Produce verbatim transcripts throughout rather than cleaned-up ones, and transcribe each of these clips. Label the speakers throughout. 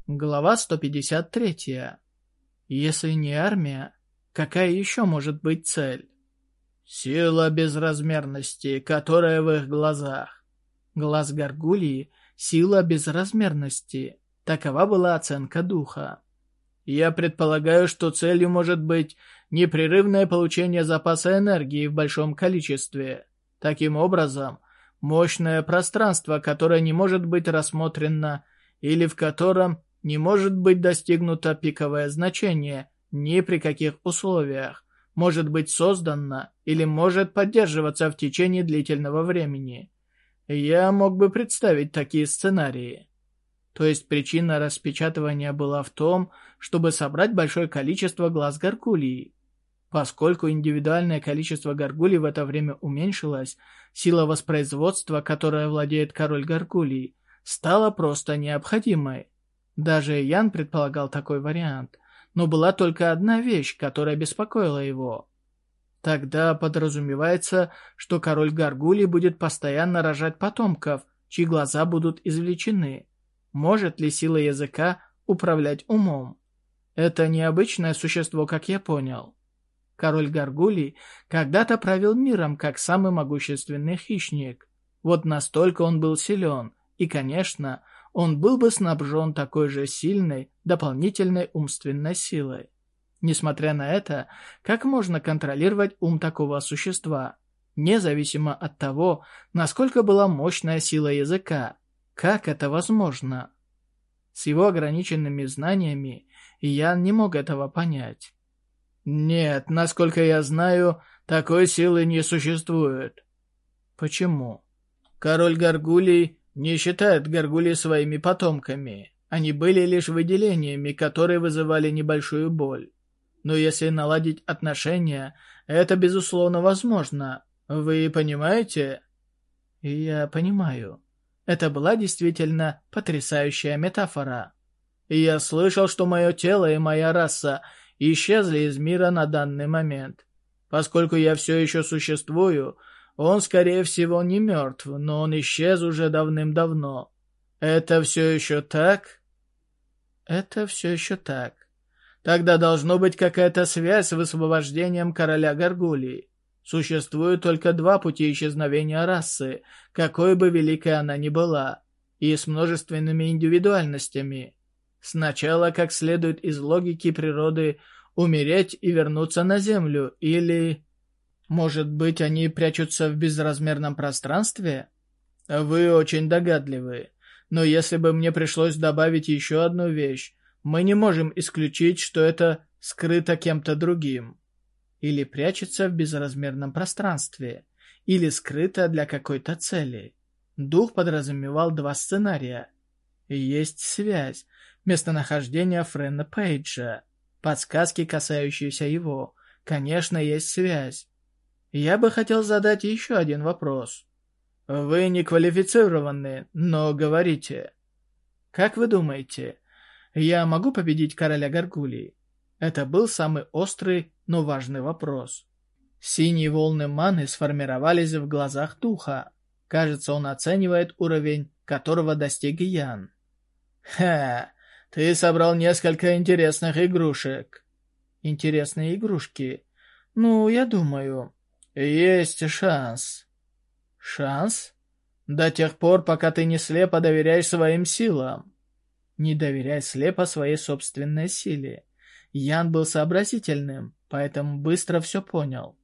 Speaker 1: Глава сто пятьдесят три. Если не армия, какая еще может быть цель? Сила безразмерности, которая в их глазах. Глаз Гаргулии — сила безразмерности. Такова была оценка духа. Я предполагаю, что целью может быть непрерывное получение запаса энергии в большом количестве. Таким образом, мощное пространство, которое не может быть рассмотрено или в котором не может быть достигнуто пиковое значение ни при каких условиях, может быть создано или может поддерживаться в течение длительного времени. Я мог бы представить такие сценарии. То есть причина распечатывания была в том, чтобы собрать большое количество глаз Гаргулии. Поскольку индивидуальное количество Гаргулий в это время уменьшилось, сила воспроизводства, которой владеет король Гаргулий, стала просто необходимой. Даже Ян предполагал такой вариант, но была только одна вещь, которая беспокоила его. Тогда подразумевается, что король Гаргулий будет постоянно рожать потомков, чьи глаза будут извлечены. Может ли сила языка управлять умом? Это необычное существо, как я понял. Король Гаргулий когда-то правил миром как самый могущественный хищник. Вот настолько он был силен, и, конечно, он был бы снабжен такой же сильной, дополнительной умственной силой. Несмотря на это, как можно контролировать ум такого существа, независимо от того, насколько была мощная сила языка? Как это возможно? С его ограниченными знаниями Ян не мог этого понять. Нет, насколько я знаю, такой силы не существует. Почему? Король Гаргулий не считает Гаргулий своими потомками. Они были лишь выделениями, которые вызывали небольшую боль. Но если наладить отношения, это безусловно возможно. Вы понимаете? Я понимаю. Это была действительно потрясающая метафора. И я слышал, что мое тело и моя раса исчезли из мира на данный момент. Поскольку я все еще существую, он, скорее всего, не мертв, но он исчез уже давным-давно. Это все еще так? Это все еще так. Тогда должно быть какая-то связь с высвобождением короля Гаргулии. Существует только два пути исчезновения расы, какой бы великой она ни была, и с множественными индивидуальностями. Сначала, как следует из логики природы, умереть и вернуться на Землю, или... Может быть, они прячутся в безразмерном пространстве? Вы очень догадливы. Но если бы мне пришлось добавить еще одну вещь, мы не можем исключить, что это скрыто кем-то другим. Или прячется в безразмерном пространстве, или скрыто для какой-то цели. Дух подразумевал два сценария. Есть связь, местонахождение Френа Пейджа, подсказки, касающиеся его. Конечно, есть связь. Я бы хотел задать еще один вопрос. Вы не квалифицированы, но говорите. Как вы думаете, я могу победить короля Гаргулии? Это был самый острый, но важный вопрос. Синие волны маны сформировались в глазах духа. Кажется, он оценивает уровень, которого достиг Ян. Ха, ты собрал несколько интересных игрушек. Интересные игрушки? Ну, я думаю... Есть шанс. Шанс? До тех пор, пока ты не слепо доверяешь своим силам. Не доверяй слепо своей собственной силе. Ян был сообразительным, поэтому быстро все понял.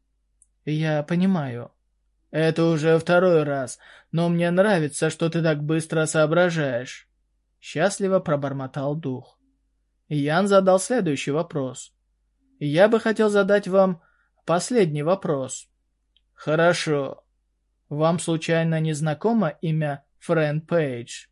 Speaker 1: Я понимаю. Это уже второй раз, но мне нравится, что ты так быстро соображаешь. Счастливо пробормотал дух. Ян задал следующий вопрос. Я бы хотел задать вам последний вопрос. Хорошо. Вам случайно не знакомо имя Френ Пейдж?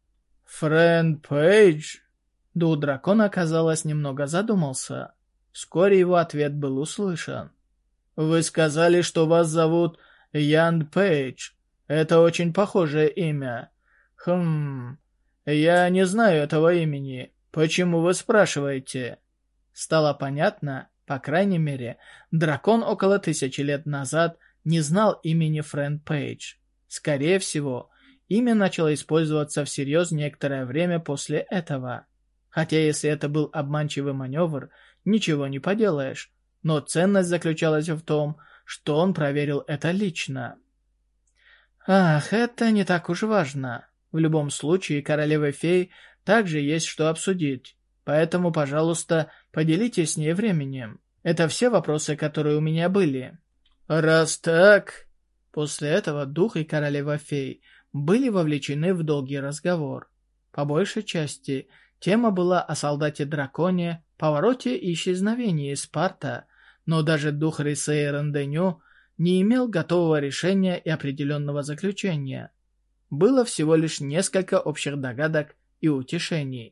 Speaker 1: Френ Пейдж? Дух дракона, казалось, немного задумался. Вскоре его ответ был услышан. Вы сказали, что вас зовут Ян Пейдж. Это очень похожее имя. Хм... Я не знаю этого имени. Почему вы спрашиваете? Стало понятно, по крайней мере, дракон около тысячи лет назад не знал имени Френ Пейдж. Скорее всего, имя начало использоваться всерьез некоторое время после этого. Хотя если это был обманчивый маневр, ничего не поделаешь. Но ценность заключалась в том, что он проверил это лично. Ах, это не так уж важно. В любом случае, королеве-фей также есть что обсудить. Поэтому, пожалуйста, поделитесь с ней временем. Это все вопросы, которые у меня были. Раз так... После этого дух и королева-фей были вовлечены в долгий разговор. По большей части, тема была о солдате-драконе, повороте и исчезновении Спарта, но даже дух Рисея Ранденю не имел готового решения и определенного заключения. Было всего лишь несколько общих догадок и утешений.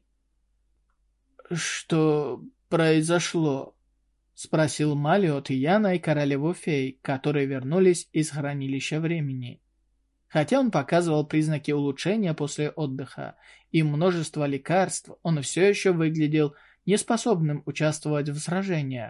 Speaker 1: «Что произошло?» — спросил Малиот Яна и королеву-фей, которые вернулись из хранилища времени. Хотя он показывал признаки улучшения после отдыха и множество лекарств, он все еще выглядел неспособным участвовать в сражениях.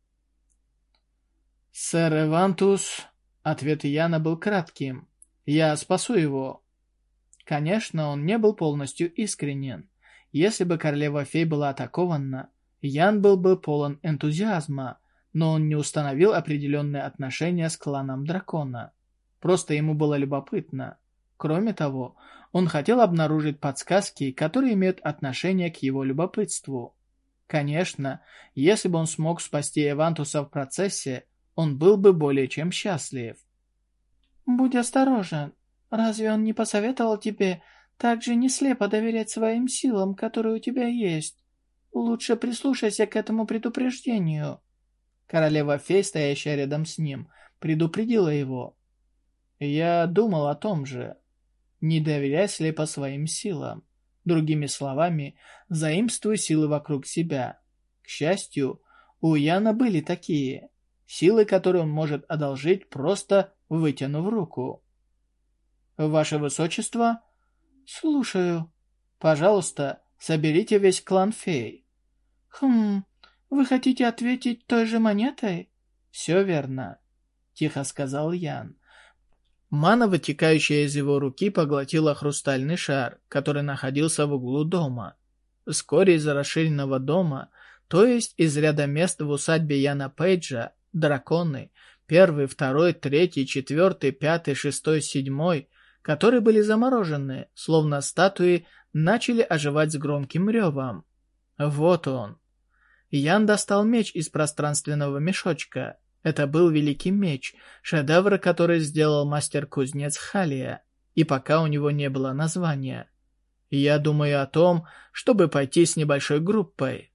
Speaker 1: «Сэр Эвантус», — ответ Яна был кратким, — «я спасу его». Конечно, он не был полностью искренен. Если бы королева-фей была атакована, Ян был бы полон энтузиазма, но он не установил определенные отношения с кланом дракона. Просто ему было любопытно. Кроме того, он хотел обнаружить подсказки, которые имеют отношение к его любопытству. Конечно, если бы он смог спасти Эвантуса в процессе, он был бы более чем счастлив. «Будь осторожен. Разве он не посоветовал тебе также не слепо доверять своим силам, которые у тебя есть? Лучше прислушайся к этому предупреждению». Королева-фей, стоящая рядом с ним, предупредила его. «Я думал о том же. Не доверяй слепо своим силам. Другими словами, заимствуй силы вокруг себя. К счастью, у Яна были такие. Силы, которые он может одолжить, просто вытянув руку». «Ваше Высочество?» «Слушаю». «Пожалуйста, соберите весь клан фей». «Хм, вы хотите ответить той же монетой?» «Все верно», — тихо сказал Ян. Мана, вытекающая из его руки, поглотила хрустальный шар, который находился в углу дома. Вскоре из расширенного дома, то есть из ряда мест в усадьбе Яна Пейджа, драконы, первый, второй, третий, четвертый, пятый, шестой, седьмой, которые были заморожены, словно статуи, начали оживать с громким ревом. Вот он. Ян достал меч из пространственного мешочка. Это был великий меч, шедевр, который сделал мастер-кузнец Халия, и пока у него не было названия. Я думаю о том, чтобы пойти с небольшой группой.